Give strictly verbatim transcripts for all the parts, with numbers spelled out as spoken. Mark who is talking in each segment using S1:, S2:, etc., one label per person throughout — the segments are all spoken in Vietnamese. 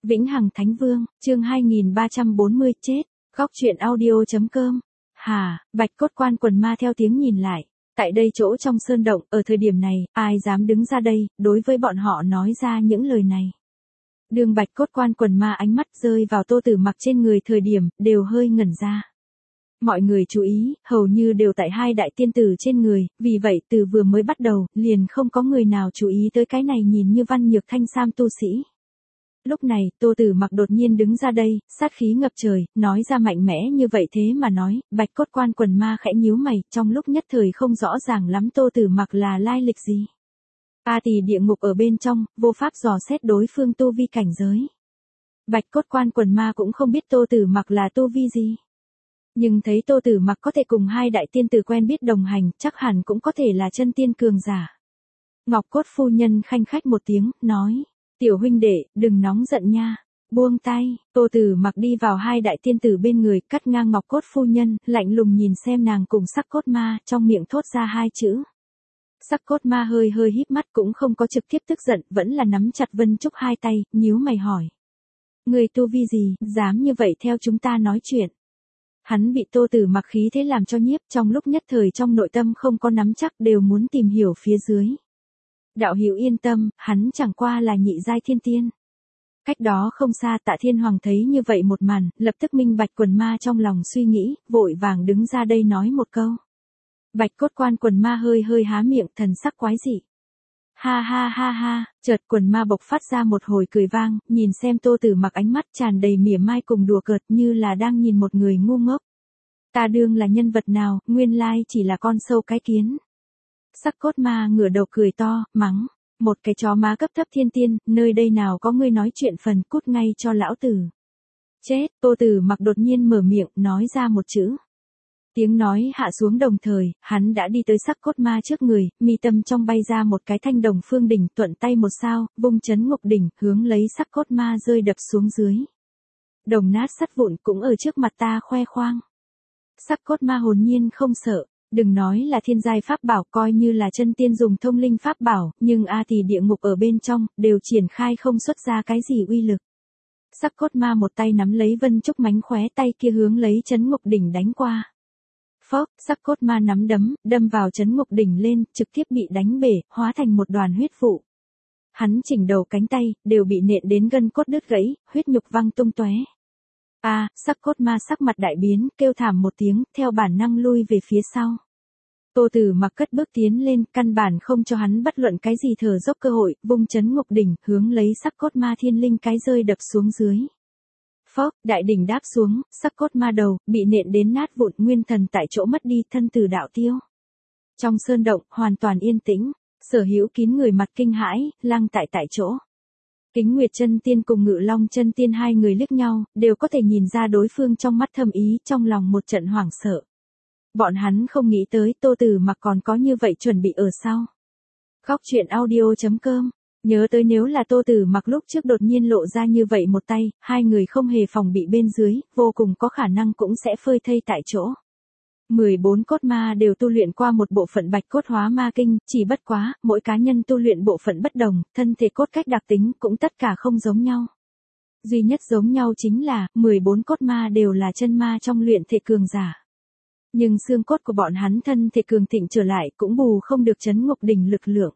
S1: Vĩnh Hằng Thánh Vương, chương hai nghìn ba trăm bốn mươi chết, góc truyện audio.com. Hà, Bạch Cốt Quan quần ma theo tiếng nhìn lại. Tại đây chỗ trong sơn động, ở thời điểm này, ai dám đứng ra đây, đối với bọn họ nói ra những lời này. Đường Bạch Cốt Quan quần ma ánh mắt rơi vào Tô Tử Mặc trên người thời điểm, đều hơi ngẩn ra. Mọi người chú ý, hầu như đều tại hai đại tiên tử trên người, vì vậy từ vừa mới bắt đầu, liền không có người nào chú ý tới cái này nhìn như văn nhược thanh sam tu sĩ. Lúc này, Tô Tử Mặc đột nhiên đứng ra đây, sát khí ngập trời, nói ra mạnh mẽ như vậy thế mà nói, Bạch Cốt Quan quần ma khẽ nhíu mày, trong lúc nhất thời không rõ ràng lắm Tô Tử Mặc là lai lịch gì. A Tỳ địa ngục ở bên trong, vô pháp dò xét đối phương tu vi cảnh giới. Bạch Cốt Quan quần ma cũng không biết Tô Tử Mặc là tu vi gì. Nhưng thấy Tô Tử Mặc có thể cùng hai đại tiên tử quen biết đồng hành, chắc hẳn cũng có thể là chân tiên cường giả. Ngọc Cốt phu nhân khanh khách một tiếng, nói. Tiểu huynh đệ, đừng nóng giận nha. Buông tay, Tô Tử Mặc đi vào hai đại tiên tử bên người, cắt ngang Ngọc Cốt phu nhân, lạnh lùng nhìn xem nàng cùng Sắc Cốt Ma, trong miệng thốt ra hai chữ. Sắc Cốt Ma hơi hơi híp mắt cũng không có trực tiếp tức giận, vẫn là nắm chặt Vân Trúc hai tay, nhíu mày hỏi. Người tu vi gì, dám như vậy theo chúng ta nói chuyện. Hắn bị Tô Tử Mặc khí thế làm cho nhiếp, trong lúc nhất thời trong nội tâm không có nắm chắc đều muốn tìm hiểu phía dưới. Đạo hữu yên tâm, hắn chẳng qua là nhị giai thiên tiên. Cách đó không xa Tạ Thiên Hoàng thấy như vậy một màn, lập tức minh bạch quần ma trong lòng suy nghĩ, vội vàng đứng ra đây nói một câu. Bạch Cốt Quan quần ma hơi hơi há miệng, thần sắc quái dị. Ha ha ha ha, chợt quần ma bộc phát ra một hồi cười vang, nhìn xem Tô Tử Mặc ánh mắt tràn đầy mỉa mai cùng đùa cợt như là đang nhìn một người ngu ngốc. Ta đương là nhân vật nào, nguyên lai chỉ là con sâu cái kiến. Sắc Cốt Ma ngửa đầu cười to, mắng, một cái chó má cấp thấp thiên tiên, nơi đây nào có ngươi nói chuyện phần, cút ngay cho lão tử. Chết, Tô Tử Mặc đột nhiên mở miệng, nói ra một chữ. Tiếng nói hạ xuống đồng thời, hắn đã đi tới Sắc Cốt Ma trước người, mi tâm trong bay ra một cái thanh đồng phương đỉnh, thuận tay một sao, vung chấn ngục đỉnh, hướng lấy Sắc Cốt Ma rơi đập xuống dưới. Đồng nát sắt vụn cũng ở trước mặt ta khoe khoang. Sắc Cốt Ma hồn nhiên không sợ. Đừng nói là thiên giai pháp bảo, coi như là chân tiên dùng thông linh pháp bảo, nhưng A Tỳ địa ngục ở bên trong, đều triển khai không xuất ra cái gì uy lực. Sắc Cốt Ma một tay nắm lấy Vân Trúc mánh khóe, tay kia hướng lấy chấn ngục đỉnh đánh qua. Phốc, Sắc Cốt Ma nắm đấm, đâm vào chấn ngục đỉnh lên, trực tiếp bị đánh bể, hóa thành một đoàn huyết vụ. Hắn chỉnh đầu cánh tay, đều bị nện đến gân cốt đứt gãy, huyết nhục văng tung tóe. A, à, Sắc Cốt Ma sắc mặt đại biến, kêu thảm một tiếng, theo bản năng lui về phía sau. Tô Tử Mặc cất bước tiến lên, căn bản không cho hắn bất luận cái gì thở dốc cơ hội, vung chấn ngục đỉnh, hướng lấy Sắc Cốt Ma thiên linh cái rơi đập xuống dưới. Phốc, đại đỉnh đáp xuống, Sắc Cốt Ma đầu, bị nện đến nát vụn, nguyên thần tại chỗ mất đi, thân tử đạo tiêu. Trong sơn động, hoàn toàn yên tĩnh, Sở Hữu kín người mặt kinh hãi, lăng tại tại chỗ. Kính Nguyệt chân tiên cùng Ngự Long chân tiên hai người liếc nhau, đều có thể nhìn ra đối phương trong mắt thâm ý, trong lòng một trận hoảng sợ. Bọn hắn không nghĩ tới Tô Tử Mặc còn có như vậy chuẩn bị ở sau. Góc truyện audio.com. Nhớ tới nếu là Tô Tử Mặc lúc trước đột nhiên lộ ra như vậy một tay, hai người không hề phòng bị bên dưới, vô cùng có khả năng cũng sẽ phơi thây tại chỗ. mười bốn cốt ma đều tu luyện qua một bộ phận Bạch Cốt Hóa Ma Kinh, chỉ bất quá, mỗi cá nhân tu luyện bộ phận bất đồng, thân thể cốt cách đặc tính cũng tất cả không giống nhau. Duy nhất giống nhau chính là, mười bốn cốt ma đều là chân ma trong luyện thể cường giả. Nhưng xương cốt của bọn hắn thân thể cường thịnh trở lại cũng bù không được chấn ngục đỉnh lực lượng.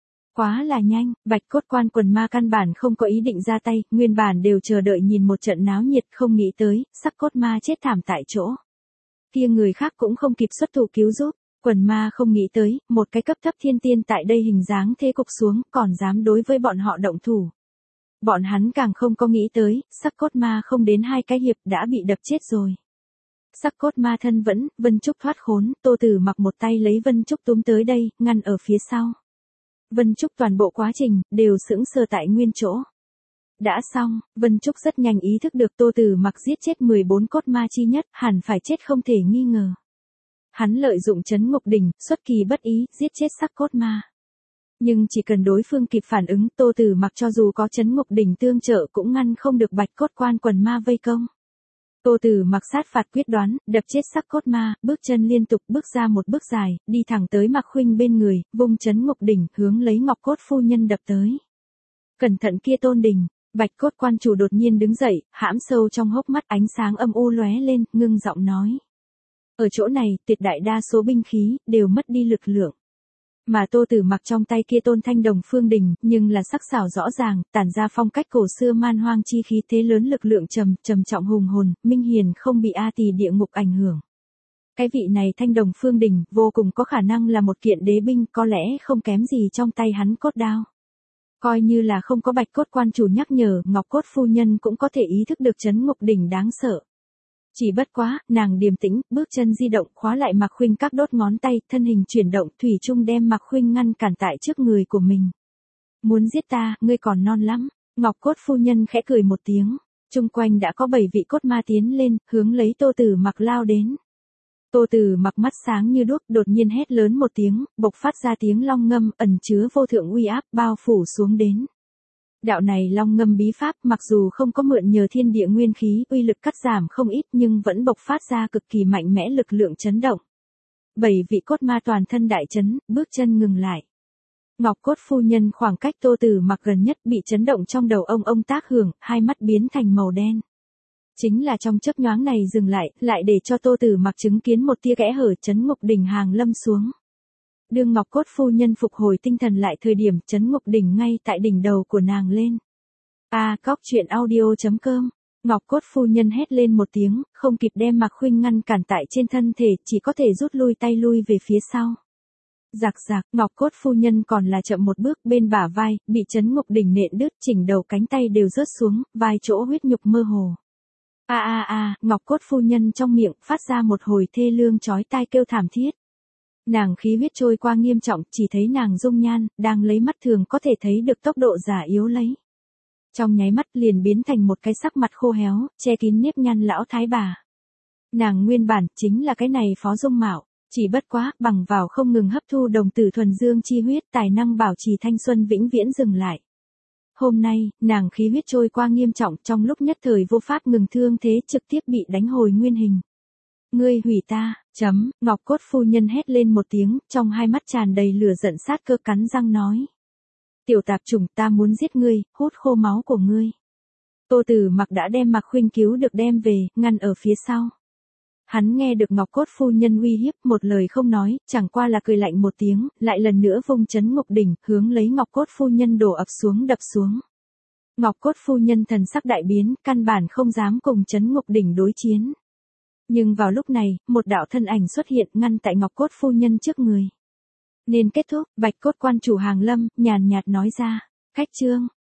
S1: Quá là nhanh, Bạch Cốt Quan quần ma căn bản không có ý định ra tay, nguyên bản đều chờ đợi nhìn một trận náo nhiệt, không nghĩ tới, Sắc Cốt Ma chết thảm tại chỗ. Kia người khác cũng không kịp xuất thủ cứu giúp, quần ma không nghĩ tới, một cái cấp thấp thiên tiên tại đây hình dáng thế cục xuống, còn dám đối với bọn họ động thủ. Bọn hắn càng không có nghĩ tới, Sắc Cốt Ma không đến hai cái hiệp đã bị đập chết rồi. Sắc Cốt Ma thân vẫn, Vân Trúc thoát khốn, Tô Tử Mặc một tay lấy Vân Trúc túm tới đây, ngăn ở phía sau. Vân Trúc toàn bộ quá trình, đều sững sờ tại nguyên chỗ. Đã xong, Vân Trúc rất nhanh ý thức được Tô Tử Mặc giết chết mười bốn cốt ma chi nhất, hẳn phải chết không thể nghi ngờ. Hắn lợi dụng chấn ngục đỉnh, xuất kỳ bất ý, giết chết Sắc Cốt Ma. Nhưng chỉ cần đối phương kịp phản ứng, Tô Tử Mặc cho dù có chấn ngục đỉnh tương trợ cũng ngăn không được Bạch Cốt Quan quần ma vây công. Tô Tử Mặc sát phạt quyết đoán, đập chết Sắc Cốt Ma, bước chân liên tục bước ra một bước dài, đi thẳng tới Mạc Khuynh bên người, vung chấn ngục đỉnh, hướng lấy Ngọc Cốt phu nhân đập tới. Cẩn thận kia Tôn Đình, Bạch cốt quan chủ đột nhiên đứng dậy, hãm sâu trong hốc mắt ánh sáng âm u lóe lên, ngưng giọng nói. Ở chỗ này, tuyệt đại đa số binh khí, đều mất đi lực lượng. Mà Tô Tử Mặc trong tay kia tôn thanh đồng phương đình, nhưng là sắc sảo rõ ràng, tản ra phong cách cổ xưa man hoang chi khí thế lớn lực lượng trầm, trầm trọng hùng hồn, minh hiền không bị A Tỳ địa ngục ảnh hưởng. Cái vị này thanh đồng phương đình, vô cùng có khả năng là một kiện đế binh, có lẽ không kém gì trong tay hắn cốt đao. Coi như là không có bạch cốt quan chủ nhắc nhở, Ngọc Cốt phu nhân cũng có thể ý thức được chấn ngục đỉnh đáng sợ. Chỉ bất quá, nàng điềm tĩnh, bước chân di động, khóa lại Mạc Khuynh các đốt ngón tay, thân hình chuyển động, thủy chung đem Mạc Khuynh ngăn cản tại trước người của mình. Muốn giết ta, ngươi còn non lắm. Ngọc Cốt phu nhân khẽ cười một tiếng, chung quanh đã có bảy vị cốt ma tiến lên, hướng lấy Tô Tử Mặc lao đến. Tô Tử Mặc mắt sáng như đuốc, đột nhiên hét lớn một tiếng, bộc phát ra tiếng long ngâm, ẩn chứa vô thượng uy áp, bao phủ xuống đến. Đạo này long ngâm bí pháp, mặc dù không có mượn nhờ thiên địa nguyên khí, uy lực cắt giảm không ít, nhưng vẫn bộc phát ra cực kỳ mạnh mẽ lực lượng chấn động. Bảy vị cốt ma toàn thân đại chấn, bước chân ngừng lại. Ngọc Cốt phu nhân khoảng cách Tô Tử Mặc gần nhất bị chấn động trong đầu ông ông tác hưởng, hai mắt biến thành màu đen. Chính là trong chớp nhoáng này dừng lại, lại để cho Tô Tử Mặc chứng kiến một tia kẽ hở, chấn ngục đỉnh hàng lâm xuống. Đương Ngọc Cốt phu nhân phục hồi tinh thần lại thời điểm, chấn ngục đỉnh ngay tại đỉnh đầu của nàng lên. A cóc truyện audio chấm com. Ngọc Cốt phu nhân hét lên một tiếng, không kịp đem Mạc Khuynh ngăn cản tại trên thân thể, chỉ có thể rút lui tay lui về phía sau. Rạc rạc, Ngọc Cốt phu nhân còn là chậm một bước, bên bả vai, bị chấn ngục đỉnh nện đứt, chỉnh đầu cánh tay đều rớt xuống, vai chỗ huyết nhục mơ hồ. A a a, Ngọc Cốt phu nhân trong miệng phát ra một hồi thê lương chói tai kêu thảm thiết. Nàng khí huyết trôi qua nghiêm trọng, chỉ thấy nàng dung nhan, đang lấy mắt thường có thể thấy được tốc độ già yếu lấy. Trong nháy mắt liền biến thành một cái sắc mặt khô héo, che kín nếp nhăn lão thái bà. Nàng nguyên bản chính là cái này Phó Dung Mạo, chỉ bất quá, bằng vào không ngừng hấp thu đồng tử thuần dương chi huyết, tài năng bảo trì thanh xuân vĩnh viễn dừng lại. Hôm nay, nàng khí huyết trôi qua nghiêm trọng, trong lúc nhất thời vô pháp ngừng thương thế, trực tiếp bị đánh hồi nguyên hình. Ngươi hủy ta, chấm, Ngọc Cốt phu nhân hét lên một tiếng, trong hai mắt tràn đầy lửa giận sát cơ, cắn răng nói. Tiểu tạp chủng, ta muốn giết ngươi, hút khô máu của ngươi. Tô Tử Mặc đã đem Mạc Khuynh cứu được đem về, ngăn ở phía sau. Hắn nghe được Ngọc Cốt phu nhân uy hiếp, một lời không nói, chẳng qua là cười lạnh một tiếng, lại lần nữa vung chấn ngục đỉnh, hướng lấy Ngọc Cốt phu nhân đổ ập xuống đập xuống. Ngọc Cốt phu nhân thần sắc đại biến, căn bản không dám cùng chấn ngục đỉnh đối chiến. Nhưng vào lúc này, một đạo thân ảnh xuất hiện ngăn tại Ngọc Cốt phu nhân trước người. Nên kết thúc, Bạch Cốt quan chủ hàng lâm, nhàn nhạt nói ra, khách trương,